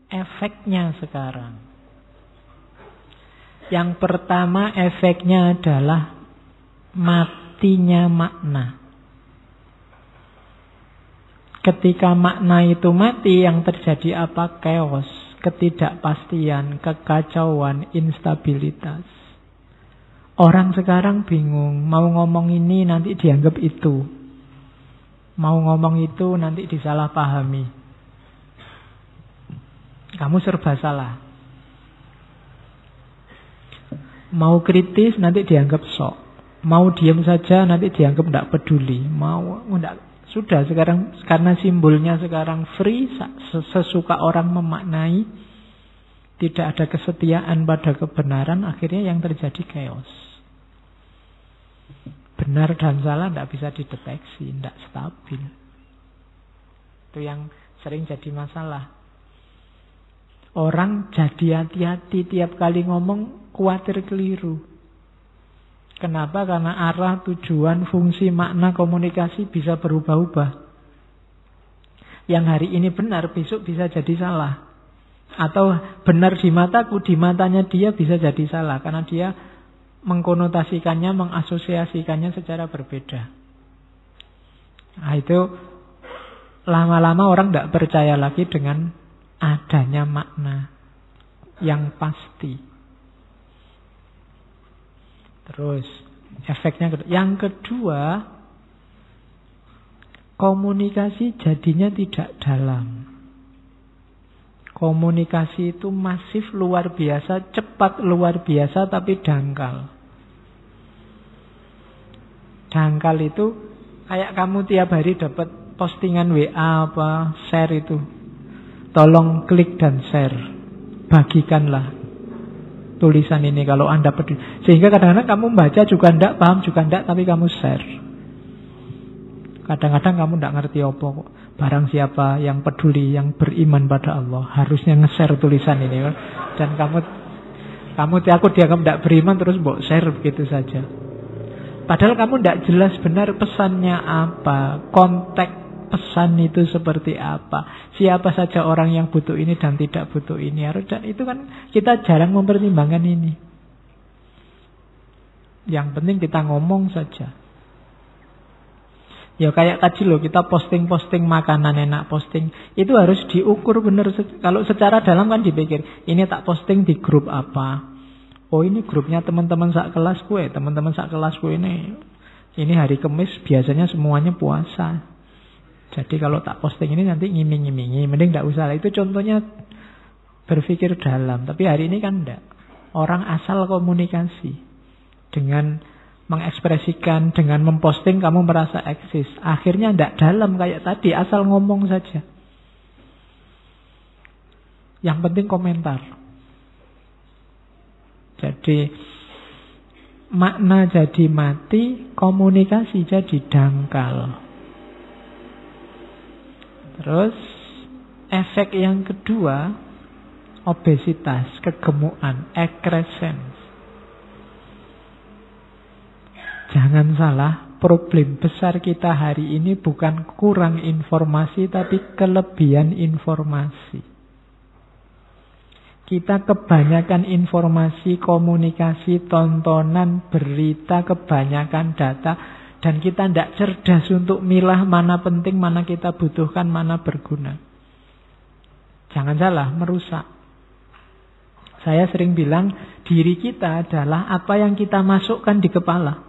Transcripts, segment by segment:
efeknya sekarang. Yang pertama efeknya adalah matinya makna. Ketika makna itu mati, yang terjadi apa? Chaos, ketidakpastian, kekacauan, instabilitas. Orang sekarang bingung, mau ngomong ini nanti dianggap itu. Mau ngomong itu nanti disalahpahami. Kamu serba salah. Mau kritis nanti dianggap sok. Mau diam saja nanti dianggap tidak peduli. Sudah sekarang, karena simbolnya sekarang free, sesuka orang memaknai, tidak ada kesetiaan pada kebenaran, akhirnya yang terjadi chaos. Benar dan salah tidak bisa dideteksi, tidak stabil. Itu yang sering jadi masalah. Orang jadi hati-hati tiap kali ngomong, khawatir keliru. Kenapa? Karena arah, tujuan, fungsi, makna, komunikasi bisa berubah-ubah. Yang hari ini benar, besok bisa jadi salah. Atau benar di mataku, di matanya dia bisa jadi salah. Karena dia mengkonotasikannya, mengasosiasikannya secara berbeda. Nah itu lama-lama orang tidak percaya lagi dengan adanya makna yang pasti. Terus efeknya yang kedua, komunikasi jadinya tidak dalam. Komunikasi itu masif luar biasa, cepat luar biasa, tapi dangkal. Dangkal itu kayak kamu tiap hari dapat postingan WA apa, share itu. Tolong klik dan share. Bagikanlah tulisan ini kalau Anda peduli. Sehingga kadang-kadang kamu baca juga tidak paham, juga tidak, tapi kamu share. Kadang-kadang kamu tidak ngerti apa kok. Barang siapa yang peduli, yang beriman pada Allah, harusnya nge-share tulisan ini. Dan kamu takut dia kamu tidak beriman, terus mbok share begitu saja. Padahal kamu tidak jelas benar pesannya apa, konteks pesan itu seperti apa, siapa saja orang yang butuh ini dan tidak butuh ini. Dan itu kan kita jarang mempertimbangkan ini. Yang penting kita ngomong saja. Ya kayak tadi loh, kita posting-posting makanan enak, posting itu harus diukur benar. Kalau secara dalam kan dipikir, ini tak posting di grup apa. Oh ini grupnya teman-teman sak kelas gue, teman-teman sak kelas gue ini hari Kamis biasanya semuanya puasa. Jadi kalau tak posting ini nanti ngiming-ngimingi, mending tidak usah lah. Itu contohnya berpikir dalam. Tapi hari ini kan tidak. Orang asal komunikasi dengan mengekspresikan, dengan memposting kamu merasa eksis. Akhirnya tidak dalam kayak tadi, asal ngomong saja. Yang penting komentar. Jadi makna jadi mati, komunikasi jadi dangkal. Terus efek yang kedua, obesitas, kegemukan, excrescence. Jangan salah, problem besar kita hari ini bukan kurang informasi, tapi kelebihan informasi. Kita kebanyakan informasi, komunikasi, tontonan, berita, kebanyakan data. Dan kita tidak cerdas untuk milah mana penting, mana kita butuhkan, mana berguna. Jangan salah, merusak. Saya sering bilang, diri kita adalah apa yang kita masukkan di kepala.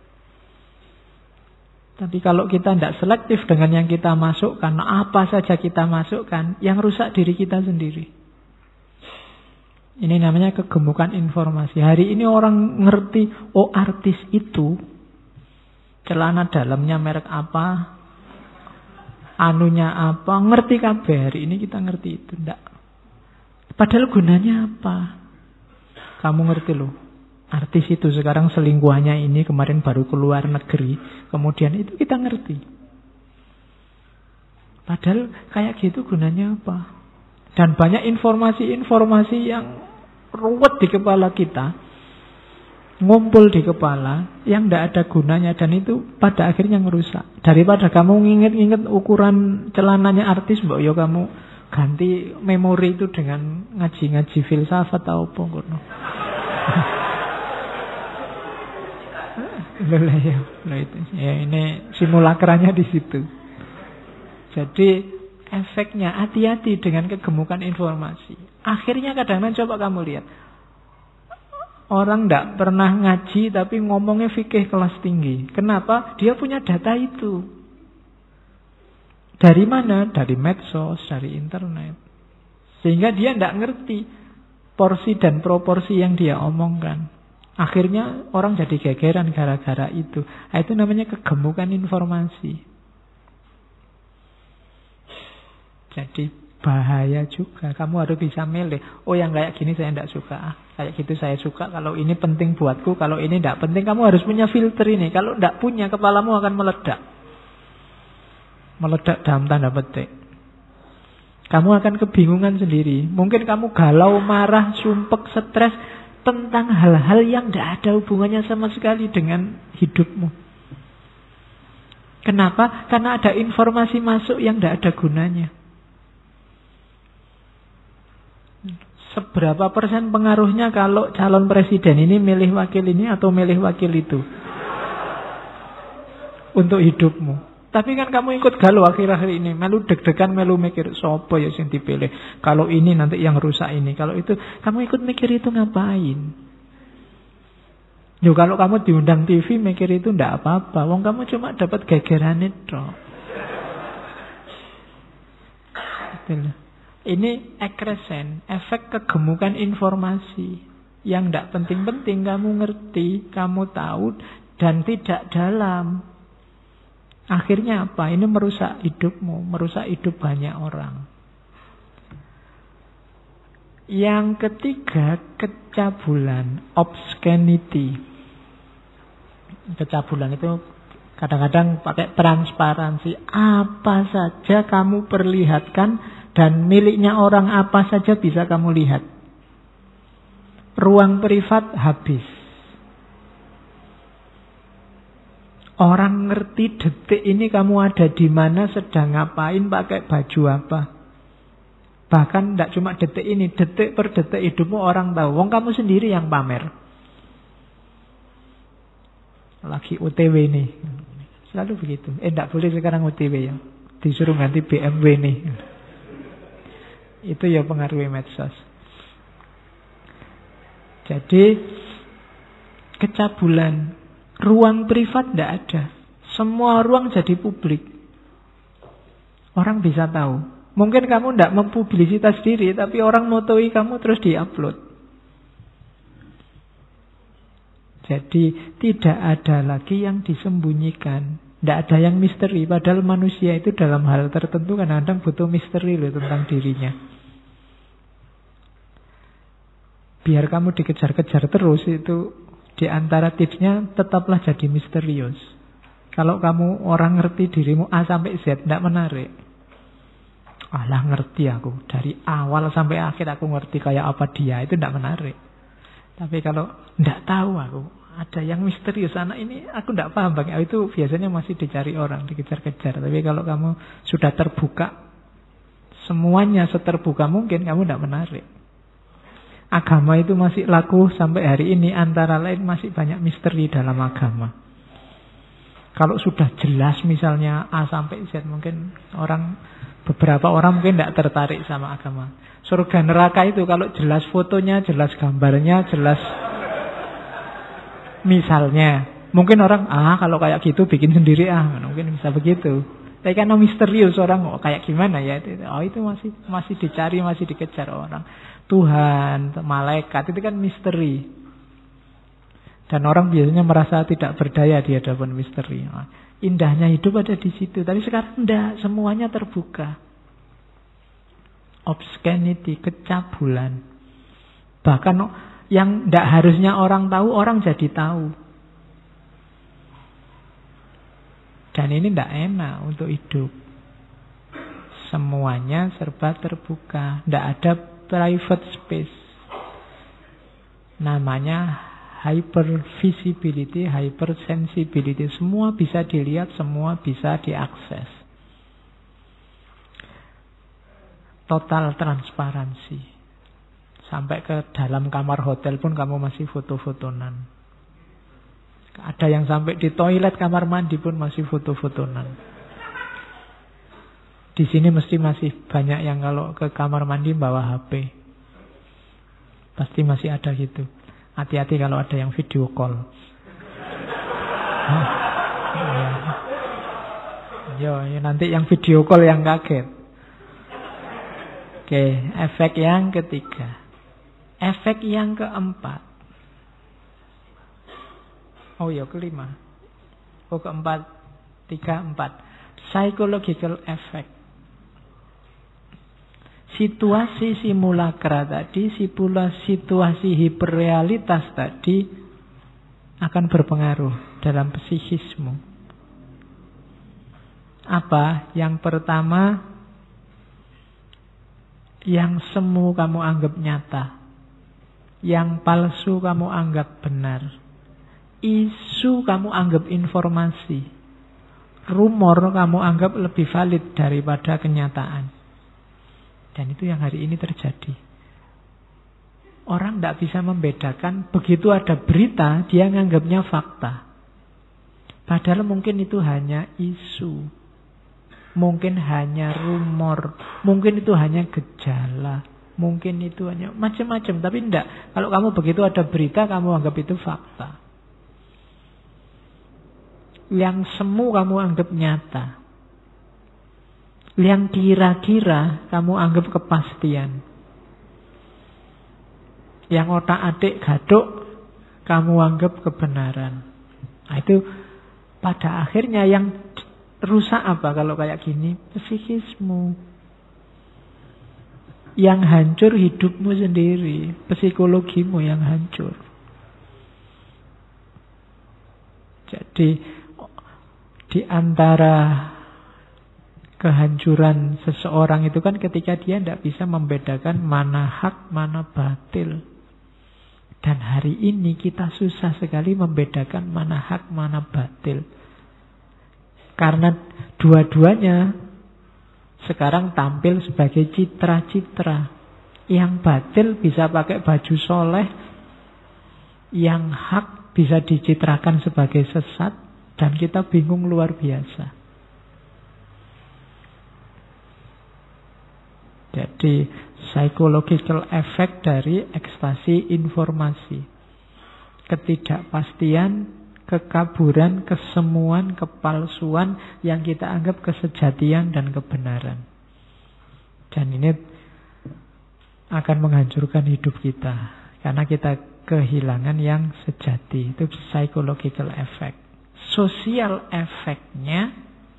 Tapi kalau kita tidak selektif dengan yang kita masukkan, apa saja kita masukkan, yang rusak diri kita sendiri. Ini namanya kegemukan informasi. Hari ini orang ngerti, oh artis itu celana dalamnya merek apa, anunya apa, ngerti kabeh. Hari ini kita ngerti itu ndak. Padahal gunanya apa? Kamu ngerti loh. Artis itu sekarang selingkuhannya ini kemarin baru keluar negeri, kemudian itu kita ngerti. Padahal kayak gitu gunanya apa? Dan banyak informasi-informasi yang ruwet di kepala kita, ngumpul di kepala yang tidak ada gunanya, dan itu pada akhirnya ngerusak. Daripada kamu nginget-nginget ukuran celananya artis, mbak yo kamu ganti memori itu dengan ngaji-ngaji filsafat atau apa ngono. Ya, ini simulakranya di situ. Jadi efeknya hati-hati dengan kegemukan informasi. Akhirnya kadang-kadang coba kamu lihat, orang tidak pernah ngaji tapi ngomongnya fikih kelas tinggi. Kenapa? Dia punya data itu. Dari mana? Dari medsos, dari internet. Sehingga dia tidak ngerti porsi dan proporsi yang dia omongkan. Akhirnya orang jadi gegeran gara-gara itu. Nah, itu namanya kegemukan informasi. Jadi bahaya juga. Kamu harus bisa milih. Oh, yang kayak gini saya tidak suka. Kayak gitu saya suka. Kalau ini penting buatku, kalau ini tidak penting. Kamu harus punya filter ini. Kalau tidak punya, kepalamu akan meledak. Meledak dalam tanda petik. Kamu akan kebingungan sendiri. Mungkin kamu galau, marah, sumpek, stres tentang hal-hal yang tidak ada hubungannya sama sekali dengan hidupmu. Kenapa? Karena ada informasi masuk yang tidak ada gunanya. Seberapa persen pengaruhnya kalau calon presiden ini milih wakil ini atau milih wakil itu untuk hidupmu? Tapi kan kamu ikut galau akhir-akhir ini, melu deg-degan, melu mikir sopo ya sing dipilih. Kalau ini nanti yang rusak ini, kalau itu kamu ikut mikir itu ngapain? Yo, kalau kamu diundang TV mikir itu ndak apa-apa. Wong kamu cuma dapat gegeran itu. Ini ekresen, efek kegemukan informasi yang ndak penting-penting kamu ngerti, kamu tahu dan tidak dalam. Akhirnya apa? Ini merusak hidupmu, merusak hidup banyak orang. Yang ketiga, kecabulan, obscenity. Kecabulan itu kadang-kadang pakai transparansi. Apa saja kamu perlihatkan dan miliknya orang apa saja bisa kamu lihat. Ruang privat habis. Orang ngerti detik ini kamu ada di mana, sedang ngapain, pakai baju apa. Bahkan tidak cuma detik ini, detik per detik hidupmu orang tahu. Wong kamu sendiri yang pamer. Lagi OTW nih. Selalu begitu. Tidak boleh sekarang OTW ya. Disuruh ganti BMW nih. Itu ya pengaruhi medsos. Jadi kecabulan. Ruang privat tidak ada. Semua ruang jadi publik. Orang bisa tahu. Mungkin kamu tidak mempublisitas diri, tapi orang motoi kamu terus diupload. Jadi tidak ada lagi yang disembunyikan. Tidak ada yang misteri. Padahal manusia itu dalam hal tertentu kadang-kadang butuh misteri loh tentang dirinya. Biar kamu dikejar-kejar terus itu. Di antara tipsnya tetaplah jadi misterius. Kalau kamu orang ngerti dirimu A sampai Z, tidak menarik. Alah ngerti aku. Dari awal sampai akhir aku ngerti kayak apa dia. Itu tidak menarik. Tapi kalau tidak tahu aku, ada yang misterius. Anak ini aku tidak paham. Itu biasanya masih dicari orang, dikejar-kejar. Tapi kalau kamu sudah terbuka, semuanya seterbuka mungkin, kamu tidak menarik. Agama itu masih laku sampai hari ini. Antara lain masih banyak misteri dalam agama. Kalau sudah jelas misalnya A sampai Z, mungkin beberapa orang mungkin tidak tertarik sama agama. Surga neraka itu kalau jelas fotonya, jelas gambarnya, jelas misalnya. Mungkin orang, kalau kayak gitu bikin sendiri mungkin bisa begitu. Tapi karena misterius orang, kayak gimana ya? Itu masih dicari, masih dikejar orang. Tuhan, malaikat, itu kan misteri. Dan orang biasanya merasa tidak berdaya di hadapan misteri. Indahnya hidup ada di situ. Tapi sekarang enggak, semuanya terbuka. Obscenity, kecabulan. Bahkan yang enggak harusnya orang tahu, orang jadi tahu. Dan ini enggak enak untuk hidup. Semuanya serba terbuka. Enggak ada private space. Namanya hypervisibility, hypersensibility. Semua bisa dilihat, semua bisa diakses. Total transparansi. Sampai ke dalam kamar hotel pun kamu masih foto-fotonan. Ada yang sampai di toilet kamar mandi pun masih foto-fotonan. Di sini mesti masih banyak yang kalau ke kamar mandi bawa HP. Pasti masih ada gitu. Hati-hati kalau ada yang video call. Ya, nanti yang video call yang kaget. Oke, efek yang ketiga. Efek yang keempat. Oh ya, kelima. Oh, keempat. 3, 4. Psychological effect. Situasi simulakra tadi, situasi hiperrealitas tadi akan berpengaruh dalam psikismu. Apa? Yang pertama, yang semu kamu anggap nyata, yang palsu kamu anggap benar, isu kamu anggap informasi, rumor kamu anggap lebih valid daripada kenyataan. Dan itu yang hari ini terjadi. Orang tidak bisa membedakan, begitu ada berita, dia nganggapnya fakta. Padahal mungkin itu hanya isu. Mungkin hanya rumor. Mungkin itu hanya gejala. Mungkin itu hanya macam-macam. Tapi tidak. Kalau kamu begitu ada berita, kamu anggap itu fakta. Yang semu kamu anggap nyata. Yang kira-kira kamu anggap kepastian. Yang otak-atik gaduk kamu anggap kebenaran. Nah, itu pada akhirnya yang rusak apa kalau kayak gini? Psikismu. Yang hancur hidupmu sendiri, psikologimu yang hancur. Jadi di antara kehancuran seseorang itu kan ketika dia tidak bisa membedakan mana hak, mana batil. Dan hari ini kita susah sekali membedakan mana hak, mana batil. Karena dua-duanya sekarang tampil sebagai citra-citra. Yang batil bisa pakai baju soleh, yang hak bisa dicitrakan sebagai sesat, dan kita bingung luar biasa. Jadi psychological effect dari ekstasi informasi. Ketidakpastian, kekaburan, kesemuan, kepalsuan yang kita anggap kesejatian dan kebenaran. Dan ini akan menghancurkan hidup kita. Karena kita kehilangan yang sejati. Itu psychological effect. Social effect-nya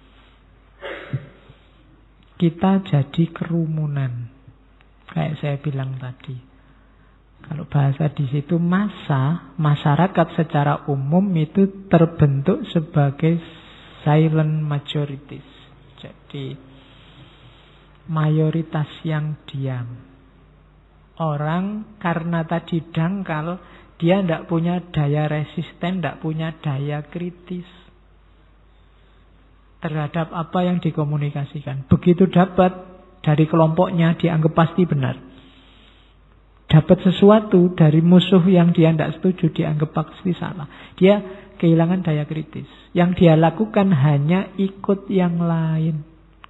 kita jadi kerumunan. Kayak saya bilang tadi. Kalau bahasa di situ masyarakat secara umum itu terbentuk sebagai silent majorities. Jadi mayoritas yang diam. Orang karena tadi dangkal, dia tidak punya daya resisten, tidak punya daya kritis terhadap apa yang dikomunikasikan. Begitu dapat dari kelompoknya, dianggap pasti benar. Dapat sesuatu dari musuh yang dia tidak setuju, dianggap pasti salah. Dia kehilangan daya kritis. Yang dia lakukan hanya ikut yang lain.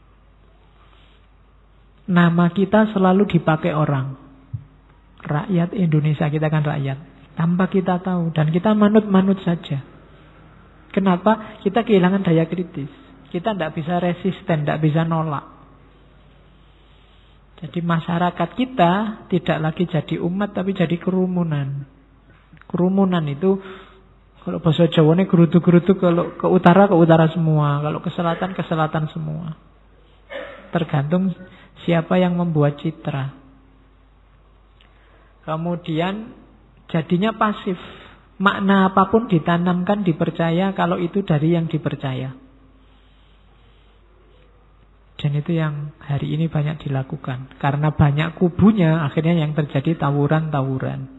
Nama kita selalu dipakai orang. Rakyat Indonesia, kita kan rakyat. Tanpa kita tahu. Dan kita manut-manut saja. Kenapa? Kita kehilangan daya kritis. Kita tidak bisa resisten, tidak bisa nolak. Jadi masyarakat kita tidak lagi jadi umat, tapi jadi kerumunan. Kerumunan itu, kalau bahasa Jawanya gerutu-gerutu, kalau ke utara semua. Kalau ke selatan semua. Tergantung siapa yang membuat citra. Kemudian jadinya pasif. Makna apapun ditanamkan, dipercaya kalau itu dari yang dipercaya. Dan itu yang hari ini banyak dilakukan. Karena banyak kubunya, akhirnya yang terjadi tawuran-tawuran.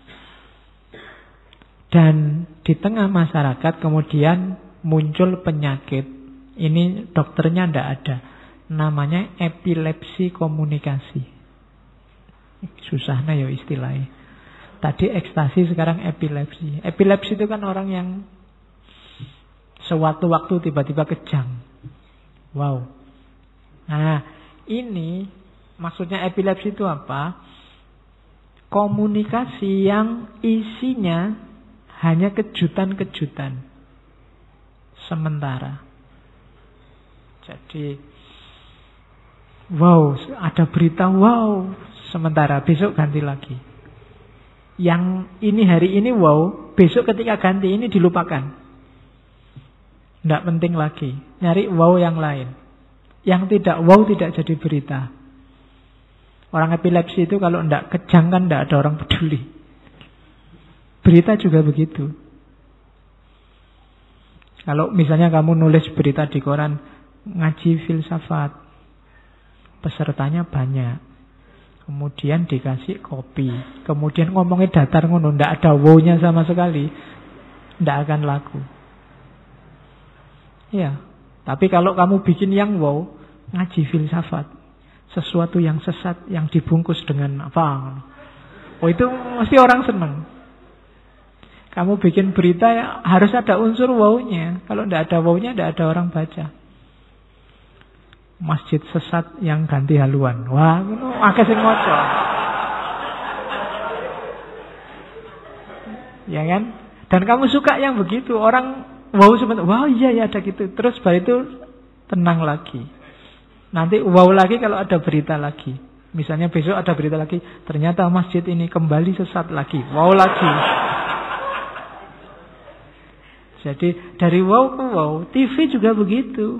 Dan di tengah masyarakat kemudian muncul penyakit. Ini dokternya tidak ada. Namanya epilepsi komunikasi. Susahnya ya istilahnya. Tadi ekstasi, sekarang epilepsi. Epilepsi itu kan orang yang sewaktu-waktu tiba-tiba kejang. Wow. Nah, ini maksudnya epilepsi itu apa? Komunikasi yang isinya hanya kejutan-kejutan sementara. Jadi, wow, ada berita, wow, sementara, besok ganti lagi. Yang ini hari ini wow, besok ketika ganti ini dilupakan. Tidak penting lagi. Nyari wow yang lain. Yang tidak wow tidak jadi berita. Orang epilepsi itu kalau tidak kejang kan tidak ada orang peduli. Berita juga begitu. Kalau misalnya kamu nulis berita di koran, ngaji filsafat, pesertanya banyak, kemudian dikasih kopi, kemudian ngomongnya datar ngono, ndak ada wow-nya sama sekali, ndak akan laku. Ya, tapi kalau kamu bikin yang wow, ngaji filsafat, sesuatu yang sesat yang dibungkus dengan apa, oh itu mesti orang senang. Kamu bikin berita ya, harus ada unsur wow-nya. Kalau ndak ada wow-nya, ndak ada orang baca. Masjid sesat yang ganti haluan. Wah, itu akeh sing maca. Ya kan? Dan kamu suka yang begitu. Orang wow sebentar, wow iya ya ada gitu. Terus baru itu tenang lagi. Nanti wow lagi kalau ada berita lagi. Misalnya besok ada berita lagi, ternyata masjid ini kembali sesat lagi. Wow lagi. Jadi dari wow ke wow, TV juga begitu.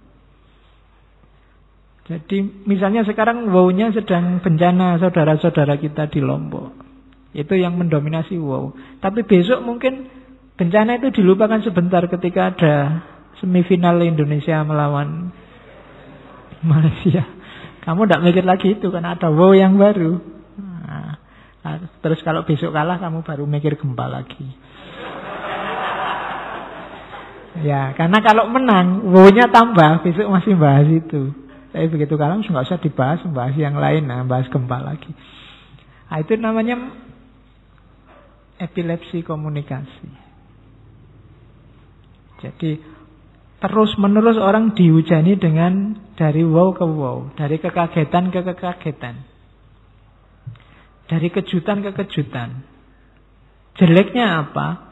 Jadi misalnya sekarang wow-nya sedang bencana saudara-saudara kita di Lombok. Itu yang mendominasi wow. Tapi besok mungkin bencana itu dilupakan sebentar ketika ada semifinal Indonesia melawan Malaysia. Kamu tidak mikir lagi itu karena ada wow yang baru. Nah, terus kalau besok kalah kamu baru mikir gempa lagi. Ya, karena kalau menang, wow-nya tambah, besok masih bahas itu. Tapi begitu kalah, nggak usah dibahas, bahas yang lain, nah, bahas gempa lagi. Nah, itu namanya epilepsi komunikasi. Jadi, terus-menerus orang dihujani dengan dari wow ke wow, dari kekagetan ke kekagetan, dari kejutan ke kejutan. Jeleknya apa?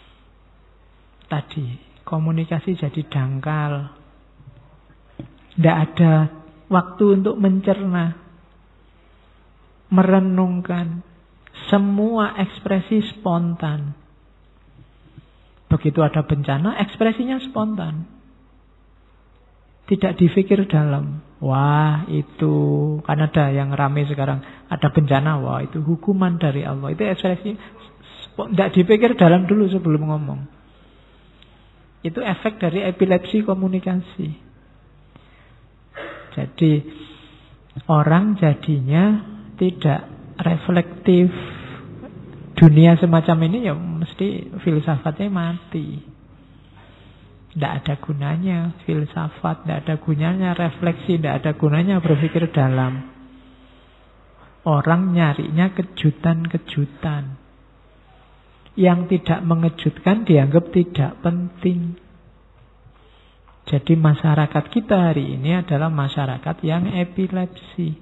Tadi komunikasi jadi dangkal. Tidak ada waktu untuk mencerna, merenungkan. Semua ekspresi spontan. Begitu ada bencana, ekspresinya spontan. Tidak dipikir dalam. Wah itu, kan ada yang ramai sekarang, ada bencana, wah itu hukuman dari Allah. Itu ekspresi, tidak dipikir dalam dulu sebelum ngomong. Itu efek dari epilepsi komunikasi. Jadi orang jadinya tidak reflektif. Dunia semacam ini ya mesti filsafatnya mati. Tidak ada gunanya filsafat, tidak ada gunanya refleksi, tidak ada gunanya berpikir dalam. Orang nyarinya kejutan-kejutan. Yang tidak mengejutkan dianggap tidak penting. Jadi masyarakat kita hari ini adalah masyarakat yang epilepsi.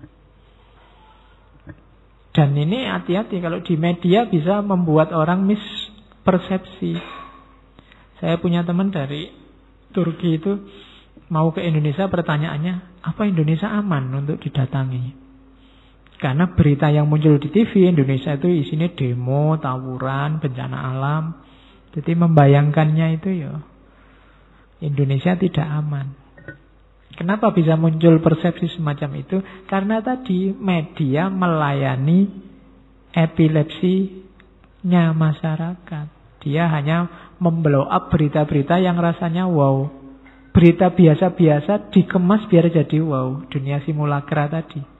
Dan ini hati-hati, kalau di media bisa membuat orang mispersepsi. Saya punya teman dari Turki itu mau ke Indonesia, pertanyaannya, apa Indonesia aman untuk didatangi? Karena berita yang muncul di TV Indonesia itu isinya demo, tawuran, bencana alam. Jadi membayangkannya itu ya Indonesia tidak aman. Kenapa bisa muncul persepsi semacam itu? Karena tadi media melayani epilepsinya masyarakat. Dia hanya memblow up berita-berita yang rasanya wow. Berita biasa-biasa dikemas biar jadi wow. Dunia simulakra tadi.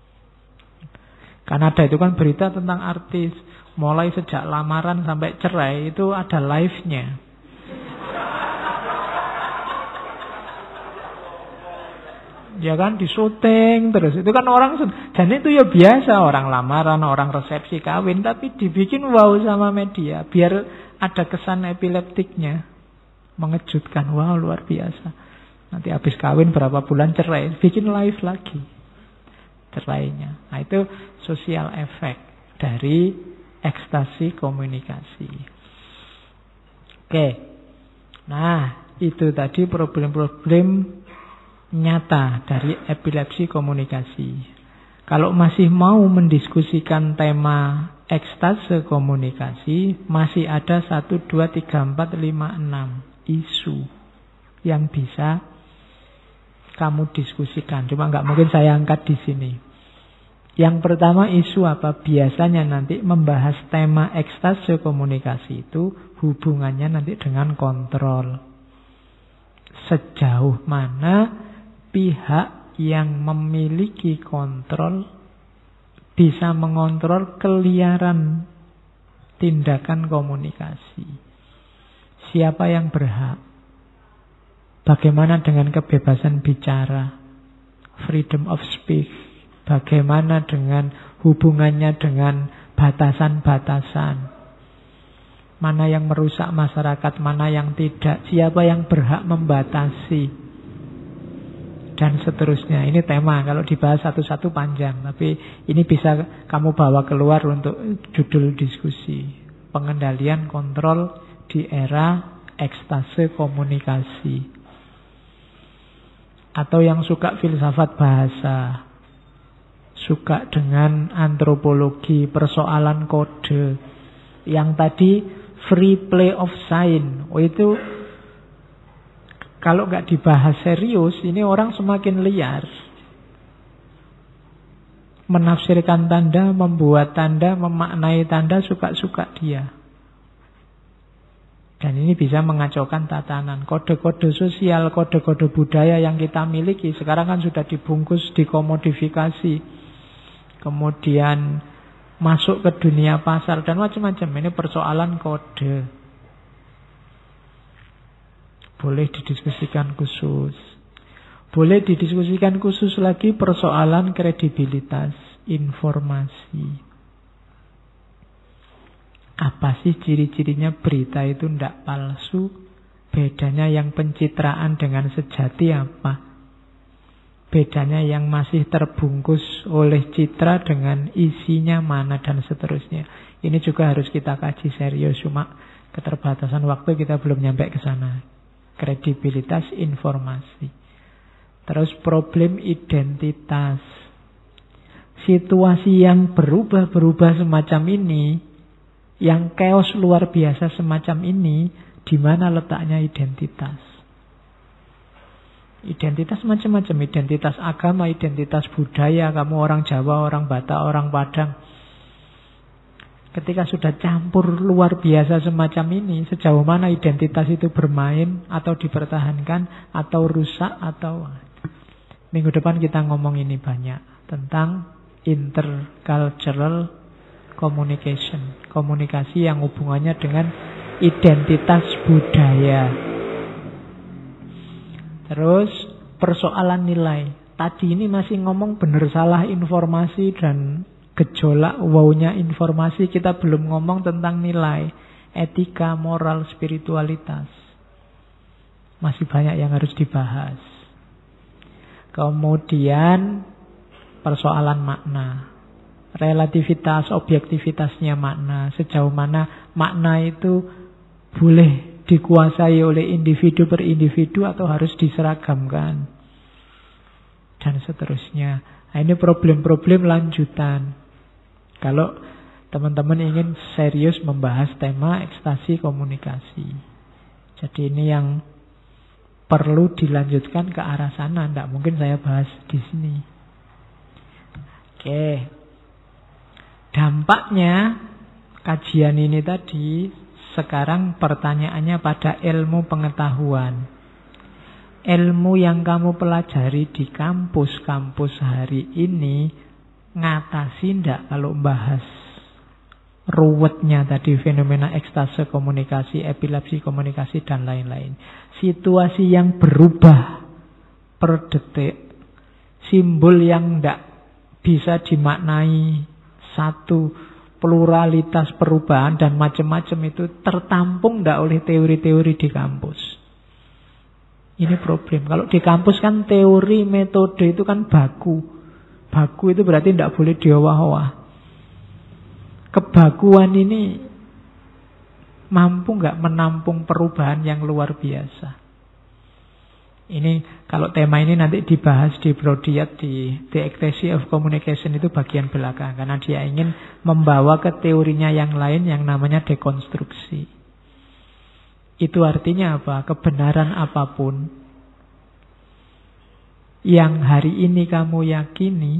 Kanada itu kan berita tentang artis. Mulai sejak lamaran sampai cerai itu ada live-nya. ya kan, disyuting terus. Itu kan orang, dan itu ya biasa, orang lamaran, orang resepsi kawin, tapi dibikin wow sama media biar ada kesan epileptiknya, mengejutkan, wow luar biasa. Nanti habis kawin berapa bulan cerai, bikin live lagi cerainya. Nah itu social effect dari ekstasi komunikasi. Oke, nah itu tadi problem-problem nyata dari epilepsi komunikasi. Kalau masih mau mendiskusikan tema ekstase komunikasi, masih ada 1, 2, 3, 4, 5, 6 isu yang bisa kamu diskusikan. Cuma nggak mungkin saya angkat di sini. Yang pertama, isu apa? Biasanya nanti membahas tema ekstase komunikasi itu hubungannya nanti dengan kontrol. Sejauh mana pihak yang memiliki kontrol bisa mengontrol keliaran tindakan komunikasi. Siapa yang berhak? Bagaimana dengan kebebasan bicara? Freedom of speech. Bagaimana dengan hubungannya dengan batasan-batasan? Mana yang merusak masyarakat, mana yang tidak? Siapa yang berhak membatasi? Dan seterusnya. Ini tema, kalau dibahas satu-satu panjang. Tapi ini bisa kamu bawa keluar untuk judul diskusi. Pengendalian kontrol di era ekstase komunikasi. Atau yang suka filsafat bahasa, suka dengan antropologi, persoalan kode. Yang tadi free play of sign. Oh itu kalau nggak dibahas serius, ini orang semakin liar. Menafsirkan tanda, membuat tanda, memaknai tanda, suka-suka dia. Dan ini bisa mengacaukan tatanan. Kode-kode sosial, kode-kode budaya yang kita miliki sekarang kan sudah dibungkus, dikomodifikasi. Kemudian masuk ke dunia pasar dan macam-macam. Ini persoalan kode. Boleh didiskusikan khusus. Boleh didiskusikan khusus lagi persoalan kredibilitas informasi. Apa sih ciri-cirinya berita itu tidak palsu? Bedanya yang pencitraan dengan sejati apa? Bedanya yang masih terbungkus oleh citra dengan isinya mana dan seterusnya. Ini juga harus kita kaji serius. Cuma keterbatasan waktu kita belum nyampe ke sana. Kredibilitas informasi. Terus problem identitas. Situasi yang berubah-berubah semacam ini, yang chaos luar biasa semacam ini, di mana letaknya identitas? Identitas macam-macam, identitas agama, identitas budaya, kamu orang Jawa, orang Batak, orang Padang. Ketika sudah campur luar biasa semacam ini, sejauh mana identitas itu bermain atau dipertahankan atau rusak atau... Minggu depan kita ngomong ini banyak tentang intercultural communication, komunikasi yang hubungannya dengan identitas budaya. Terus persoalan nilai. Tadi ini masih ngomong benar salah informasi dan gejolak wownya informasi. Kita belum ngomong tentang nilai, etika, moral, spiritualitas. Masih banyak yang harus dibahas. Kemudian persoalan makna, relativitas, objektivitasnya makna. Sejauh mana makna itu boleh dikuasai oleh individu per individu atau harus diseragamkan. Dan seterusnya. Nah, ini problem-problem lanjutan. Kalau teman-teman ingin serius membahas tema ekstasi komunikasi. Jadi ini yang perlu dilanjutkan ke arah sana. Tidak mungkin saya bahas di sini. Oke. Dampaknya kajian ini tadi, sekarang pertanyaannya pada ilmu pengetahuan. Ilmu yang kamu pelajari di kampus-kampus hari ini ngatasi ndak kalau bahas ruwetnya tadi fenomena ekstase komunikasi, epilepsi komunikasi dan lain-lain. Situasi yang berubah per detik, simbol yang tidak bisa dimaknai satu, pluralitas perubahan dan macam-macam itu tertampung tidak oleh teori-teori di kampus. Ini problem. Kalau di kampus kan teori, metode itu kan baku. Baku itu berarti tidak boleh diowah-owah. Kebakuan ini mampu nggak menampung perubahan yang luar biasa. Ini kalau tema ini nanti dibahas di Brodiat di The Ecstasy of Communication itu bagian belakang. Karena dia ingin membawa ke teorinya yang lain yang namanya dekonstruksi. Itu artinya apa? Kebenaran apapun yang hari ini kamu yakini,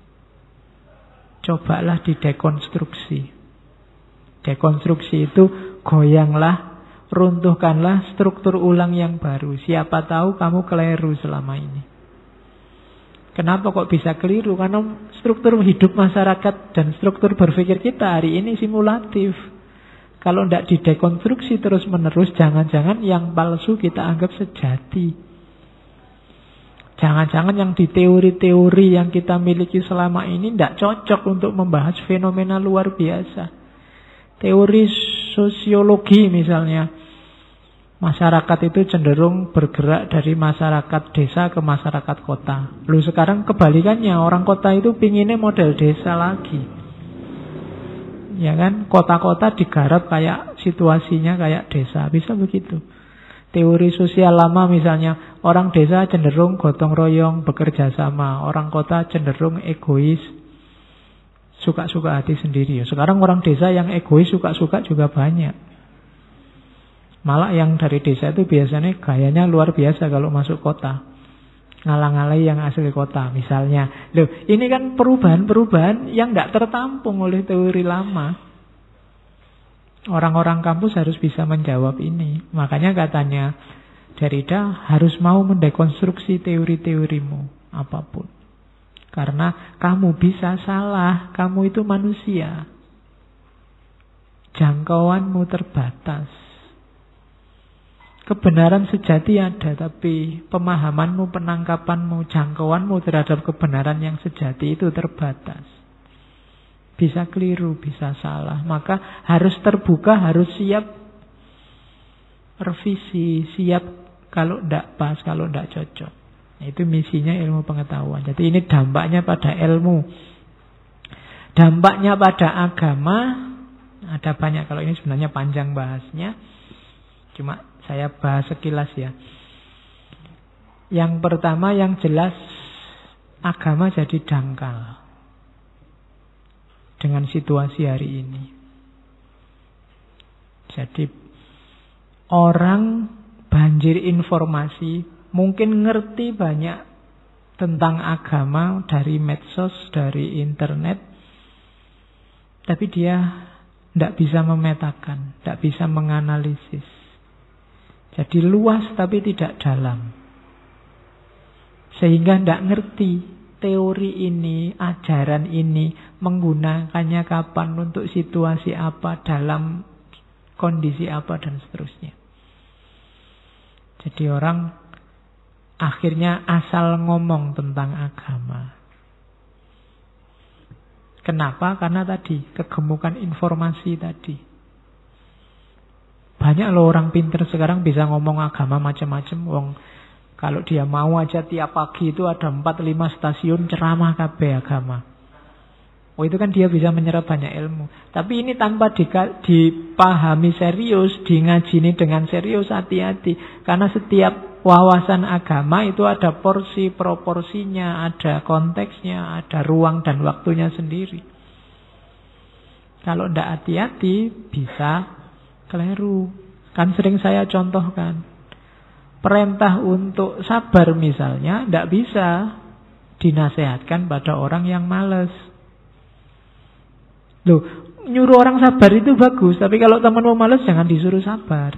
cobalah didekonstruksi. Dekonstruksi itu goyanglah, runtuhkanlah, struktur ulang yang baru. Siapa tahu kamu keliru selama ini. Kenapa kok bisa keliru? Karena struktur hidup masyarakat dan struktur berpikir kita hari ini simulatif. Kalau tidak didekonstruksi terus-menerus, jangan-jangan yang palsu kita anggap sejati. Jangan-jangan yang di teori-teori yang kita miliki selama ini tidak cocok untuk membahas fenomena luar biasa. Teori sosiologi misalnya. Masyarakat itu cenderung bergerak dari masyarakat desa ke masyarakat kota. Lalu sekarang kebalikannya, orang kota itu pinginnya model desa lagi. Ya kan, kota-kota digarap kayak situasinya kayak desa, bisa begitu. Teori sosial lama misalnya, orang desa cenderung gotong royong, bekerja sama. Orang kota cenderung egois, suka-suka hati sendiri. Sekarang orang desa yang egois, suka-suka juga banyak. Malah yang dari desa itu biasanya gayanya luar biasa kalau masuk kota. Ngalang-ngalai yang asli kota misalnya. Loh, ini kan perubahan-perubahan yang tidak tertampung oleh teori lama. Orang-orang kampus harus bisa menjawab ini. Makanya katanya Derrida harus mau mendekonstruksi teori-teorimu apapun. Karena kamu bisa salah, kamu itu manusia. Jangkauanmu terbatas. Kebenaran sejati ada, tapi pemahamanmu, penangkapanmu, jangkauanmu terhadap kebenaran yang sejati itu terbatas. Bisa keliru, bisa salah. Maka harus terbuka, harus siap revisi, siap kalau tidak pas, kalau tidak cocok. Itu misinya ilmu pengetahuan. Jadi ini dampaknya pada ilmu. Dampaknya pada agama, ada banyak. Kalau ini sebenarnya panjang bahasnya. Cuma saya bahas sekilas ya. Yang pertama yang jelas, agama jadi dangkal dengan situasi hari ini. Jadi orang banjir informasi, mungkin ngerti banyak tentang agama dari medsos, dari internet, tapi dia tidak bisa memetakan, tidak bisa menganalisis. Jadi luas tapi tidak dalam. Sehingga tidak ngerti teori ini, ajaran ini, menggunakannya kapan, untuk situasi apa, dalam kondisi apa, dan seterusnya. Jadi orang akhirnya asal ngomong tentang agama. Kenapa? Karena tadi, kegemukan informasi tadi. Banyak loh orang pinter sekarang bisa ngomong agama macam-macam. Wong kalau dia mau aja tiap pagi itu ada 4-5 stasiun ceramah kabeh agama. Oh, itu kan dia bisa menyerap banyak ilmu. Tapi ini tanpa dipahami serius, ngajini dengan serius, hati-hati. Karena setiap wawasan agama itu ada porsi proporsinya, ada konteksnya, ada ruang dan waktunya sendiri. Kalau tidak hati-hati bisa keliru. Kan sering saya contohkan. Perintah untuk sabar misalnya tidak bisa dinasehatkan pada orang yang malas. Loh, nyuruh orang sabar itu bagus, tapi kalau temanmu malas jangan disuruh sabar.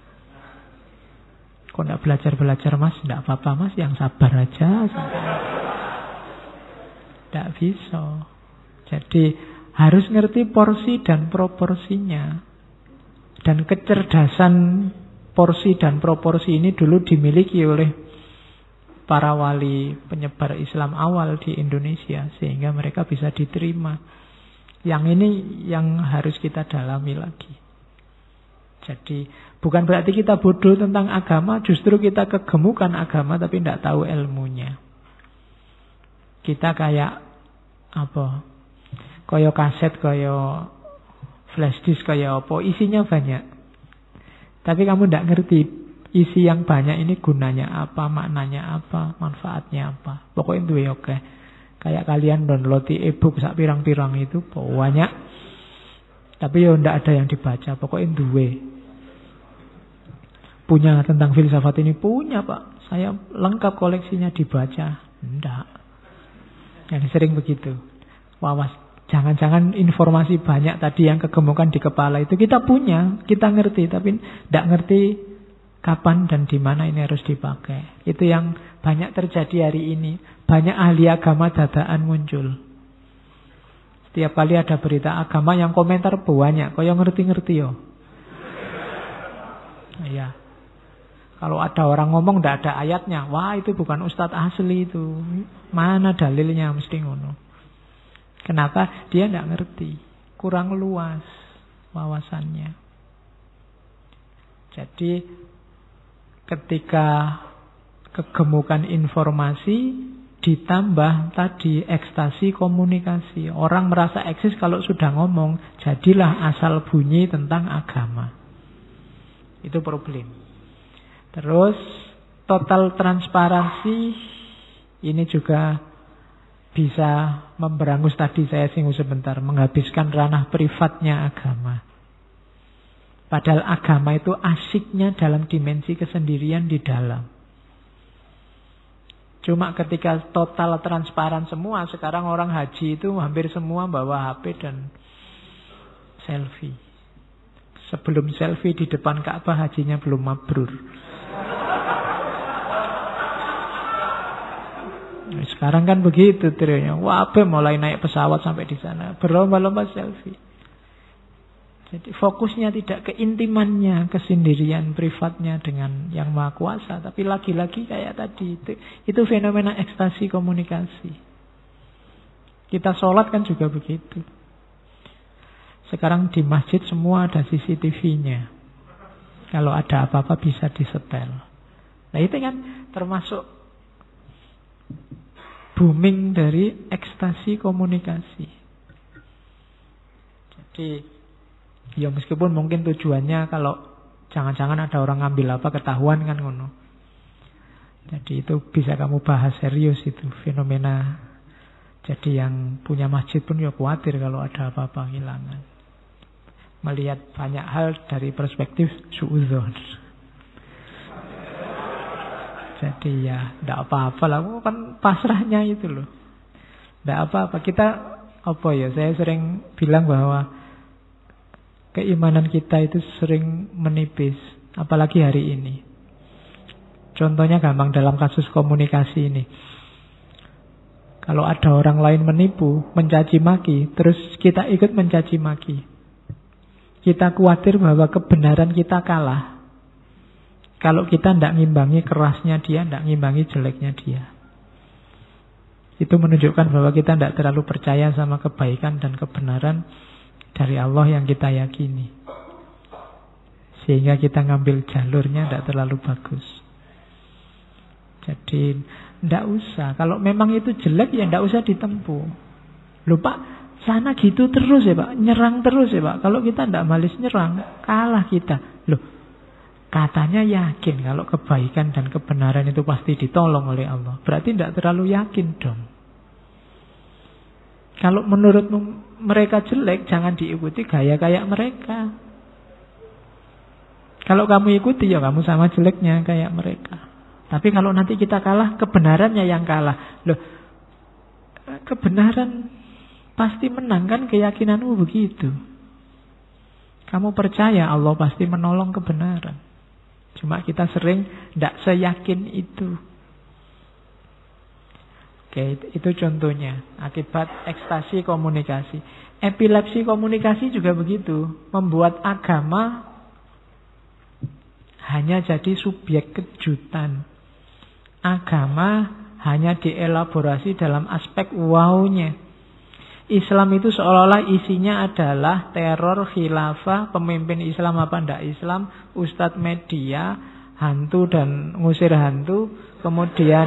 Kok tidak belajar-belajar mas? Tidak apa-apa mas, yang sabar aja. Tidak bisa. Jadi harus ngerti porsi dan proporsinya. Dan kecerdasan porsi dan proporsi ini dulu dimiliki oleh para wali penyebar Islam awal di Indonesia, sehingga mereka bisa diterima. Yang ini yang harus kita dalami lagi. Jadi bukan berarti kita bodoh tentang agama, justru kita kegemukan agama tapi tidak tahu ilmunya. Kita kayak apa? Kaya kaset, kaya flash disk, kaya apa, isinya banyak. Tapi kamu tidak ngerti isi yang banyak ini gunanya apa, maknanya apa, manfaatnya apa. Pokoknya itu ya oke. Kayak kalian download e-book sak pirang-pirang itu banyak. Tapi ya tidak ada yang dibaca. Pokoknya duwe. Punya tentang filsafat ini? Punya Pak. Saya lengkap koleksinya, dibaca. Tidak. Yang sering begitu. Wawas. Jangan-jangan informasi banyak tadi yang kegemukan di kepala itu kita punya, kita ngerti, tapi tidak ngerti kapan dan di mana ini harus dipakai. Itu yang banyak terjadi hari ini. Banyak ahli agama dadaan muncul. Setiap kali ada berita agama yang komentar banyak, kok yang ngerti-ngerti yo. Iya. Kalau ada orang ngomong tidak ada ayatnya, wah itu bukan ustadz asli itu. Mana dalilnya, mesti ngono. Kenapa? Dia tidak ngerti. Kurang luas wawasannya. Jadi ketika kegemukan informasi ditambah tadi ekstasi komunikasi. Orang merasa eksis kalau sudah ngomong. Jadilah asal bunyi tentang agama. Itu problem. Terus total transparansi ini juga bisa memberangus tadi saya singgung sebentar, menghabiskan ranah privatnya agama. Padahal agama itu asiknya dalam dimensi kesendirian di dalam. Cuma ketika total transparan semua, sekarang orang haji itu hampir semua bawa HP dan selfie. Sebelum selfie di depan Ka'bah hajinya belum mabrur. Sekarang kan begitu trionya. Wah, mulai naik pesawat sampai di sana berlomba-lomba selfie. Jadi fokusnya tidak ke intimannya, kesendirian privatnya dengan yang Maha Kuasa, tapi lagi-lagi kayak tadi itu fenomena ekstasi komunikasi. Kita sholat kan juga begitu. Sekarang di masjid semua ada CCTV-nya. Kalau ada apa-apa bisa disetel. Nah itu kan termasuk booming dari ekstasi komunikasi. Jadi ya meskipun mungkin tujuannya kalau jangan-jangan ada orang ngambil apa ketahuan kan ngono. Jadi itu bisa kamu bahas serius itu fenomena. Jadi yang punya masjid pun ya khawatir kalau ada apa-apa hilangan. Melihat banyak hal dari perspektif suudzon. Jadi ya tidak apa-apa lah, kan pasrahnya itu loh. Tidak apa-apa. Kita apa ya? Saya sering bilang bahwa keimanan kita itu sering menipis, apalagi hari ini. Contohnya gampang dalam kasus komunikasi ini. Kalau ada orang lain menipu, mencaci maki, terus kita ikut mencaci maki. Kita khawatir bahwa kebenaran kita kalah. Kalau kita tidak ngimbangi kerasnya dia, tidak ngimbangi jeleknya dia. Itu menunjukkan bahwa kita tidak terlalu percaya sama kebaikan dan kebenaran dari Allah yang kita yakini. Sehingga kita ngambil jalurnya tidak terlalu bagus. Jadi tidak usah. Kalau memang itu jelek ya tidak usah ditempuh. Loh Pak, sana gitu terus ya Pak, nyerang terus ya Pak. Kalau kita tidak malis nyerang, kalah kita. Loh, katanya yakin kalau kebaikan dan kebenaran itu pasti ditolong oleh Allah. Berarti tidak terlalu yakin dong. Kalau menurutmu mereka jelek, jangan diikuti gaya kayak mereka. Kalau kamu ikuti ya kamu sama jeleknya kayak mereka. Tapi kalau nanti kita kalah, kebenarannya yang kalah. Loh, kebenaran pasti menang kan, keyakinanmu begitu. Kamu percaya Allah pasti menolong kebenaran. Cuma kita sering tidak seyakin itu. Oke, itu contohnya. Akibat ekstasi komunikasi. Epilepsi komunikasi juga begitu. Membuat agama hanya jadi subjek kejutan. Agama hanya dielaborasi dalam aspek wow-nya. Islam itu seolah-olah isinya adalah teror, khilafah, pemimpin Islam apa ndak Islam, ustadz media, hantu dan ngusir hantu, kemudian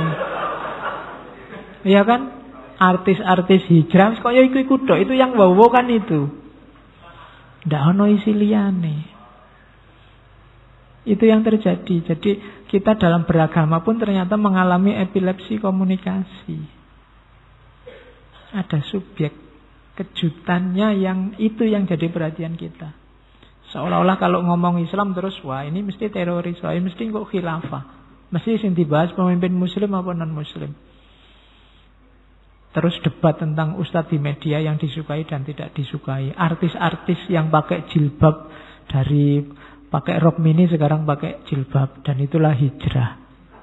ya kan, artis-artis hijrah, kok ya ikut tok, itu yang wow kan itu. Ndak ono isi liyane. Itu yang terjadi. Jadi kita dalam beragama pun ternyata mengalami epilepsi komunikasi. Ada subjek kejutannya yang itu yang jadi perhatian kita. Seolah-olah kalau ngomong Islam terus, wah ini mesti teroris, wah ini mesti kok khilafah. Mesti yang dibahas pemimpin muslim apa non-muslim. Terus debat tentang ustadz di media yang disukai dan tidak disukai. Artis-artis yang pakai jilbab, dari pakai rok mini sekarang pakai jilbab, dan itulah hijrah.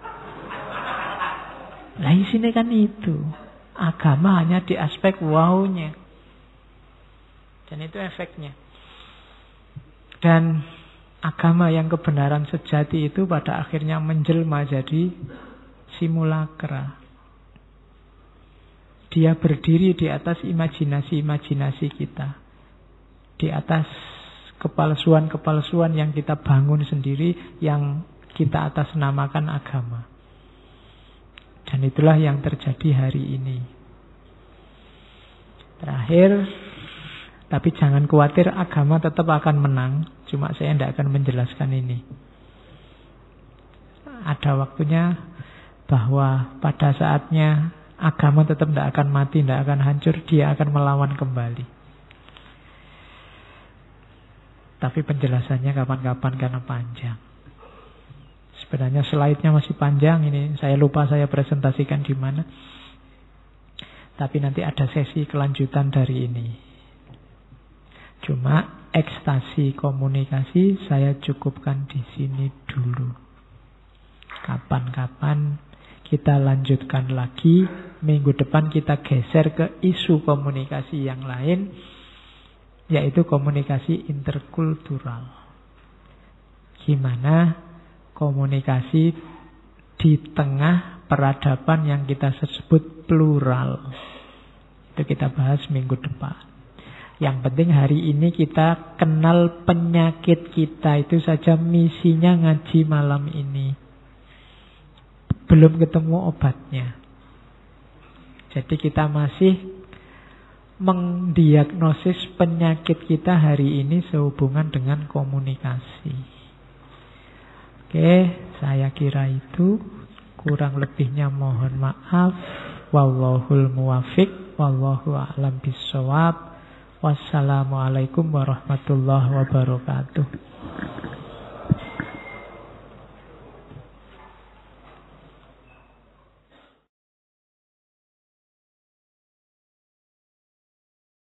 Nah isinya kan itu. Agama hanya di aspek wow-nya. Dan itu efeknya. Dan agama yang kebenaran sejati itu pada akhirnya menjelma jadi simulakra. Dia berdiri di atas imajinasi-imajinasi kita. Di atas kepalsuan-kepalsuan yang kita bangun sendiri, yang kita atasnamakan agama. Dan itulah yang terjadi hari ini. Terakhir, tapi jangan khawatir, agama tetap akan menang. Cuma saya tidak akan menjelaskan ini. Ada waktunya bahwa pada saatnya agama tetap tidak akan mati, tidak akan hancur. Dia akan melawan kembali. Tapi penjelasannya kapan-kapan karena panjang. Sebenarnya slide-nya masih panjang. Ini saya lupa saya presentasikan di mana. Tapi nanti ada sesi kelanjutan dari ini. Cuma ekstasi komunikasi saya cukupkan di sini dulu. Kapan-kapan kita lanjutkan lagi. Minggu depan kita geser ke isu komunikasi yang lain, yaitu komunikasi interkultural. Gimana komunikasi di tengah peradaban yang kita sebut plural. Itu kita bahas minggu depan. Yang penting hari ini kita kenal penyakit kita. Itu saja misinya ngaji malam ini. Belum ketemu obatnya. Jadi kita masih mendiagnosis penyakit kita hari ini sehubungan dengan komunikasi. Oke, saya kira itu. Kurang lebihnya mohon maaf. Wallahul muwafiq. Wallahu a'lam bishawab. Wassalamualaikum warahmatullahi wabarakatuh.